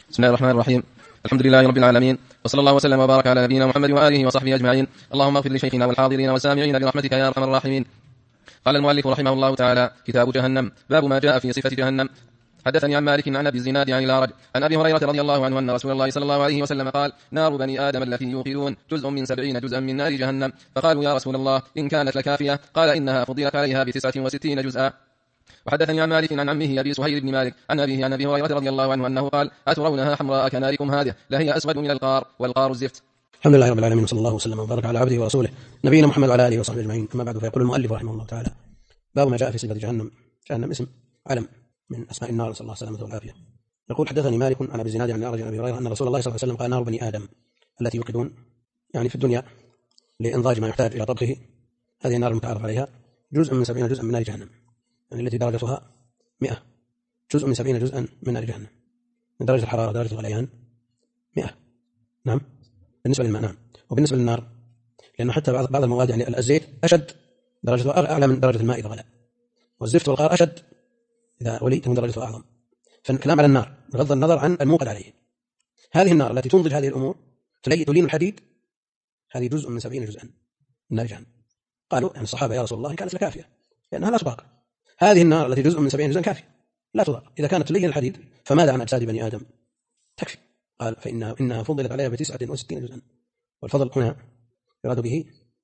بسم الله الرحمن الرحيم. الحمد لله رب العالمين، وصلى الله وسلم وبارك على نبينا محمد وآله وصحبه أجمعين. اللهم اغفر لشيخنا والحاضرين والسامعين برحمتك يا أرحم الراحمين. قال المؤلف رحمه الله تعالى: كتاب جهنم. باب ما جاء في صفة جهنم. حدثني عن مالك عن أبي الزناد عن الأعرج عن أبي هريرة رضي الله عنه أن رسول الله صلى الله عليه وسلم قال: نار بني آدم التي يوقدون جزء من 70 جزءا من نار جهنم. فقالوا: يا رسول الله، إن كانت لكافية؟ قال: إنها فضلت عليها ب69 جزءا. وحدثني عن مالك عن عمه أبي سهيل بن مالك عن أبيه عن أبي هريرة رضي الله عنه أنه قال: أترونها حمراء كناركم هذه؟ لهي أسود من القار، والقار الزفت. الحمد لله رب العالمين، وصلى الله وسلم وبارك على عبده ورسوله نبينا محمد وعلى آله وصحبه أجمعين. أما بعد، فيقول المؤلف رحمه الله تعالى: باب ما جاء في صفة جهنم. جهنم اسم علم من أسماء النار، نسأل الله السلامة والعافية. يقول: حدثني مالك عن أبي الزناد عن الأعرج عن أبي هريرة أن رسول الله صلى الله عليه وسلم قال: نار بني آدم التي يوقدون، يعني في الدنيا لإنضاج ما يحتاج إلى طبخه. هذه النار المتعارف عليها جزء من 70 جزءا من نار جهنم، يعني التي درجتها 100، جزء من 70 جزءا من نار جهنم، من درجة الحرارة درجة الغليان 100. نعم، بالنسبة للماء. نعم. وبالنسبة للنار، لأنه حتى بعض المواد، يعني الزيت أشد درجته أعلى من درجة الماء إذا غلى، والزفت والقار أشد إذا غلي تكون درجته أعظم. فالكلام على النار بغض النظر عن الموقد عليه. هذه النار التي تنضج هذه الأمور تلين الحديد، هذه جزء من 70 جزءا من نار جهنم. قالوا يعني الصحابة: يا رسول الله، إن كانت لكافية، لأنها لا تضاق. هذه النار التي جزء من 70 جزءا كافية، لا تضاق. إذا كانت تلين الحديد فماذا عن أجساد بني آدم؟ تكفي. قال: فإنها فضلت عليها ب69 جزءا. والفضل هنا يراد به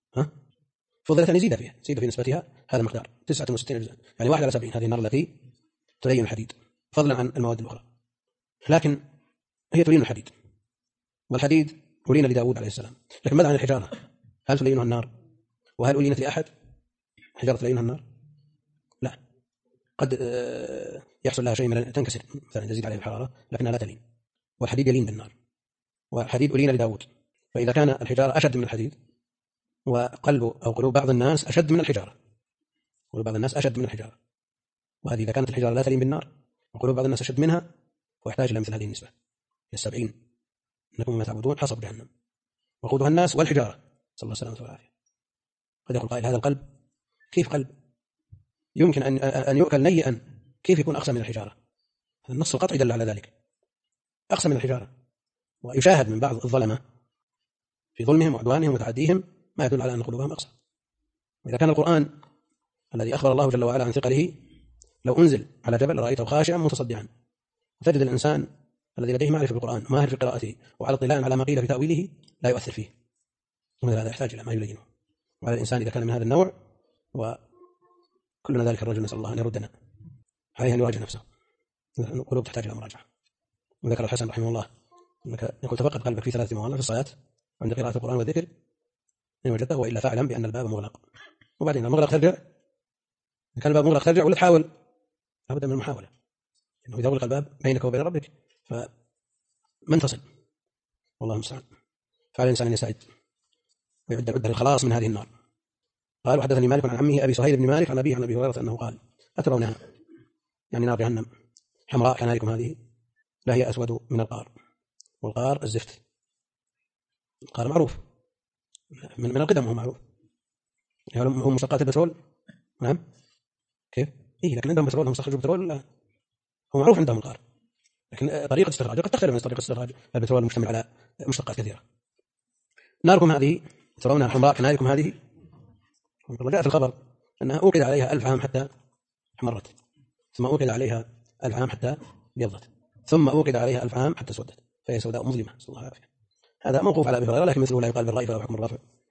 فضلت أن يزيد فيها، يزيد في نسبتها هذا المقدار 69 جزءا، يعني 1 على 70. هذه النار التي تلين الحديد فضلا عن المواد الأخرى، لكن هي تلين الحديد، والحديد ألين لداود عليه السلام. لكن ماذا عن الحجارة؟ هل تلينها النار؟ وهل ألينت لأحد حجارة تلينها النار؟ لا، قد يحصل لها شيء من تنكسر مثلا، تزيد عليها الحرارة، لكنها لا تلين. والحديد يلين بالنار، والحديد ألين لداود. فإذا كان الحجارة أشد من الحديد، وقلب أو قلوب بعض الناس أشد من الحجارة، قلوب بعض الناس أشد من الحجارة، وهذه إذا كانت الحجارة لا تلين بالنار وقلوب بعض الناس أشد منها، ويحتاج إلى مثل هذه النسبة 70. إنكم مما تعبدون حصب جهنم وقودها الناس والحجارة، صلى الله عليه وسلم والعافية. قد يقول قائل: هذا القلب كيف قلب يمكن أن يؤكل نيئا؟ كيف يكون أقسى من الحجارة؟ النص القطعي دل على ذلك، أقسى من الحجارة. ويشاهد من بعض الظلمة في ظلمهم وعدوانهم وتعديهم ما يدل على أن قلوبهم أقسى. وإذا كان القرآن الذي أخبر الله جل وعلا عن ثقله لو أنزل على جبل رأيته خاشعا متصدعا، وتجد الإنسان الذي لديه معرفة بالقرآن وماهر في قراءته وعلى اطلاع على ما قيل في تأويله لا يؤثر فيه، ومثل هذا يحتاج إلى ما يلينه. وعلى الإنسان إذا كان من هذا النوع، وكلنا ذلك الرجل، نسأل الله أن يردنا، عليه أن يراجع نفسه. القلوب تحتاج إلى مراجعة. وذكر الحسن رحمه الله أنك يقول: تفقد قلبك في 3 مواضع: في الصلاة، عند قراءة القرآن والذكر، إن وجدته، وإلا فاعلم بأن الباب مغلق. وبعدين المغلق ترجع، إن كان الباب مغلق ترجع ولا تحاول، لابد من المحاولة، إنه إذا أغلق الباب بينك وبين ربك فمن تصل، والله المستعان. فعلى الإنسان أن يستعد ويعد العدة للخلاص من هذه النار. قال: وحدثني مالك عن عمه أبي سهيل بن مالك عن أبيه عن أبي هريرة أنه قال: أترونها، يعني نار جهنم، حمراء كناركم هذه؟ لا هي أسود من القار، والقار الزفت. القار معروف من القدم، هو معروف، هو مشتقات البترول. نعم، كيف؟ إيه، لكن عندهم بترول، هم استخرجوا بترول، لا. هو معروف عندهم القار، لكن طريقة استخراجه قد تختلف من طريقة استخراج البترول المشتمل على مشتقات كثيرة. ناركم هذه ترونها حمراء كناركم هذه، وجاء في الخبر أنها أوقد عليها 1000 عام حتى احمرت، ثم أوقد عليها 1000 عام حتى ابيضت، ثم أوقد عليها 1000 عام حتى اسودت، فهي سوداء مظلمة، صلى الله عليه وسلم. هذا موقوف على أبي هريرة، لكن مثله لا يقال بالرأي فلا حكم الرافع